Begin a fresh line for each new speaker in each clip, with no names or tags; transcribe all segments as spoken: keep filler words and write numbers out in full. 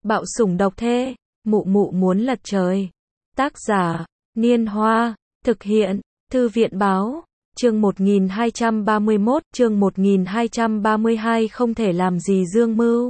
Bạo sủng độc thê, mụ mụ muốn lật trời. Tác giả, Niên Hoa, thực hiện, Thư viện Báo, chương một nghìn hai trăm ba mươi mốt, chương một nghìn hai trăm ba mươi hai không thể làm gì dương mưu.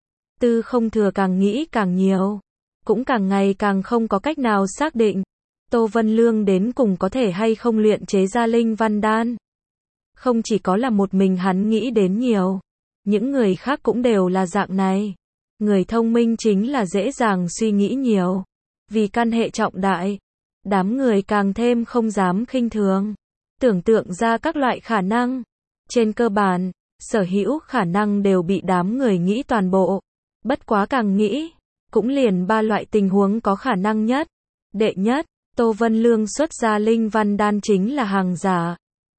Tư Không Thừa càng nghĩ càng nhiều, cũng càng ngày càng không có cách nào xác định, Tô Vân Lương đến cùng có thể hay không luyện chế ra linh văn đan. Không chỉ có là một mình hắn nghĩ đến nhiều, những người khác cũng đều là dạng này. Người thông minh chính là dễ dàng suy nghĩ nhiều. Vì căn hệ trọng đại, đám người càng thêm không dám khinh thường, tưởng tượng ra các loại khả năng. Trên cơ bản, sở hữu khả năng đều bị đám người nghĩ toàn bộ. Bất quá càng nghĩ, cũng liền ba loại tình huống có khả năng nhất. Đệ nhất, Tô Vân Lương xuất ra linh văn đan chính là hàng giả,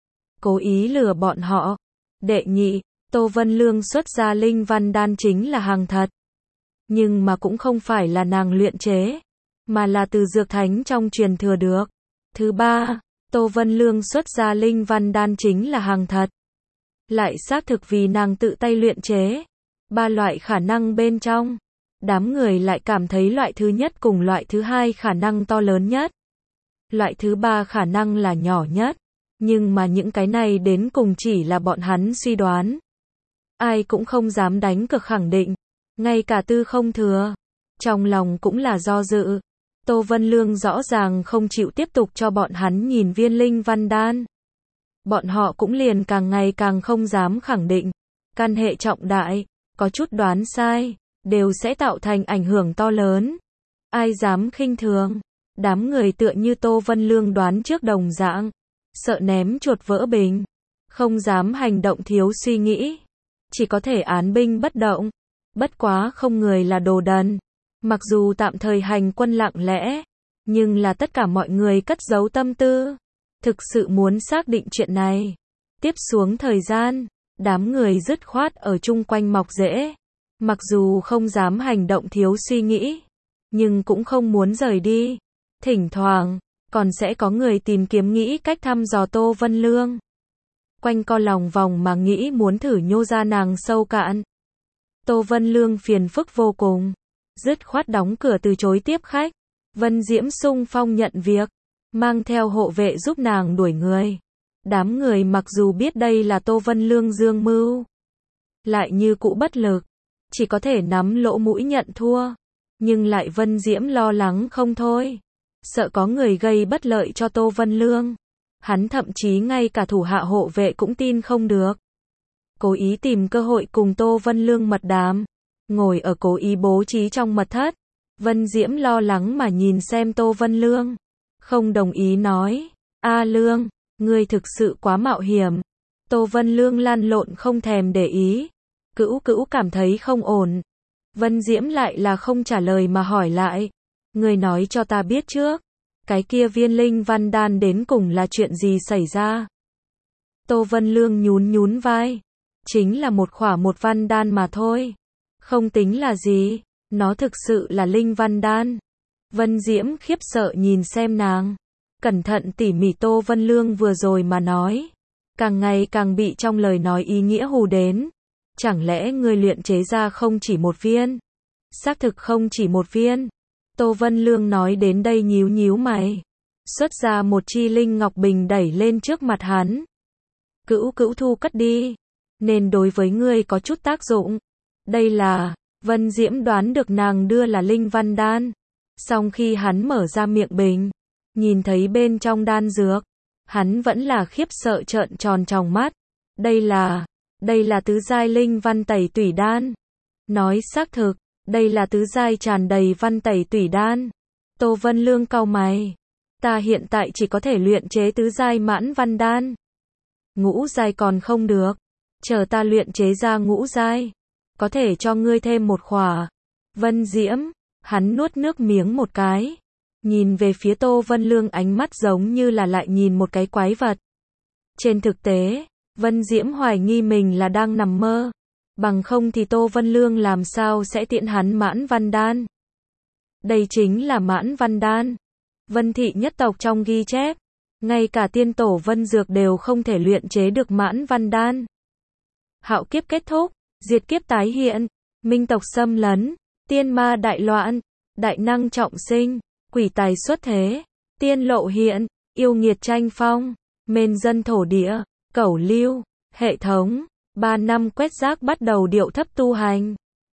cố ý lừa bọn họ. Đệ nhị, Tô Vân Lương xuất ra linh văn đan chính là hàng thật, nhưng mà cũng không phải là nàng luyện chế, mà là từ dược thánh trong truyền thừa được. Thứ ba, Tô Vân Lương xuất ra linh văn đan chính là hàng thật, lại xác thực vì nàng tự tay luyện chế. Ba loại khả năng bên trong, đám người lại cảm thấy loại thứ nhất cùng loại thứ hai khả năng to lớn nhất. Loại thứ ba khả năng là nhỏ nhất, nhưng mà những cái này đến cùng chỉ là bọn hắn suy đoán. Ai cũng không dám đánh cược khẳng định, ngay cả Tư Không Thừa, trong lòng cũng là do dự. Tô Vân Lương rõ ràng không chịu tiếp tục cho bọn hắn nhìn viên linh văn đan. Bọn họ cũng liền càng ngày càng không dám khẳng định. Căn hệ trọng đại, có chút đoán sai, đều sẽ tạo thành ảnh hưởng to lớn. Ai dám khinh thường? Đám người tựa như Tô Vân Lương đoán trước đồng dạng, sợ ném chuột vỡ bình, không dám hành động thiếu suy nghĩ, chỉ có thể án binh bất động. Bất quá không người là đồ đần, mặc dù tạm thời hành quân lặng lẽ, nhưng là tất cả mọi người cất giấu tâm tư, thực sự muốn xác định chuyện này. Tiếp xuống thời gian, đám người dứt khoát ở chung quanh mọc rễ, mặc dù không dám hành động thiếu suy nghĩ, nhưng cũng không muốn rời đi. Thỉnh thoảng, còn sẽ có người tìm kiếm nghĩ cách thăm dò Tô Vân Lương, quanh co lòng vòng mà nghĩ muốn thử nhô ra nàng sâu cạn. Tô Vân Lương phiền phức vô cùng, dứt khoát đóng cửa từ chối tiếp khách. Vân Diễm xung phong nhận việc, mang theo hộ vệ giúp nàng đuổi người. Đám người mặc dù biết đây là Tô Vân Lương dương mưu, lại như cũ bất lực, chỉ có thể nắm lỗ mũi nhận thua. Nhưng lại Vân Diễm lo lắng không thôi, sợ có người gây bất lợi cho Tô Vân Lương. Hắn thậm chí ngay cả thủ hạ hộ vệ cũng tin không được, cố ý tìm cơ hội cùng Tô Vân Lương mật đàm, ngồi ở cố ý bố trí trong mật thất. Vân Diễm lo lắng mà nhìn xem Tô Vân Lương, không đồng ý nói, A Lương, ngươi thực sự quá mạo hiểm. Tô Vân Lương lăn lộn không thèm để ý, cữu cữu cảm thấy không ổn. Vân Diễm lại là không trả lời mà hỏi lại, ngươi nói cho ta biết trước, cái kia viên linh văn đan đến cùng là chuyện gì xảy ra? Tô Vân Lương nhún nhún vai, chính là một khỏa một văn đan mà thôi, không tính là gì, nó thực sự là linh văn đan. Vân Diễm khiếp sợ nhìn xem nàng, cẩn thận tỉ mỉ Tô Vân Lương vừa rồi mà nói, càng ngày càng bị trong lời nói ý nghĩa hù đến. Chẳng lẽ ngươi luyện chế ra không chỉ một viên? Xác thực không chỉ một viên. Tô Vân Lương nói đến đây nhíu nhíu mày, xuất ra một chi linh ngọc bình đẩy lên trước mặt hắn. Cữu cữu thu cất đi, nên đối với ngươi có chút tác dụng. Đây là, Vân Diễm đoán được nàng đưa là linh văn đan. Song khi hắn mở ra miệng bình, nhìn thấy bên trong đan dược, hắn vẫn là khiếp sợ trợn tròn tròng mắt. Đây là, đây là tứ giai linh văn tẩy tủy đan. Nói xác thực, đây là tứ giai tràn đầy văn tẩy tủy đan. Tô Vân Lương cau mày, ta hiện tại chỉ có thể luyện chế tứ giai mãn văn đan. Ngũ giai còn không được, chờ ta luyện chế ra ngũ giai, có thể cho ngươi thêm một khỏa. Vân Diễm, hắn nuốt nước miếng một cái, nhìn về phía Tô Vân Lương ánh mắt giống như là lại nhìn một cái quái vật. Trên thực tế, Vân Diễm hoài nghi mình là đang nằm mơ, bằng không thì Tô Vân Lương làm sao sẽ tiện hắn mãn văn đan. Đây chính là mãn văn đan. Vân thị nhất tộc trong ghi chép, ngay cả tiên tổ Vân Dược đều không thể luyện chế được mãn văn đan. Hạo kiếp kết thúc, diệt kiếp tái hiện, minh tộc xâm lấn, tiên ma đại loạn, đại năng trọng sinh, quỷ tài xuất thế, tiên lộ hiện, yêu nghiệt tranh phong, mên dân thổ địa, cẩu lưu, hệ thống, ba năm quét rác bắt đầu điệu thấp tu hành.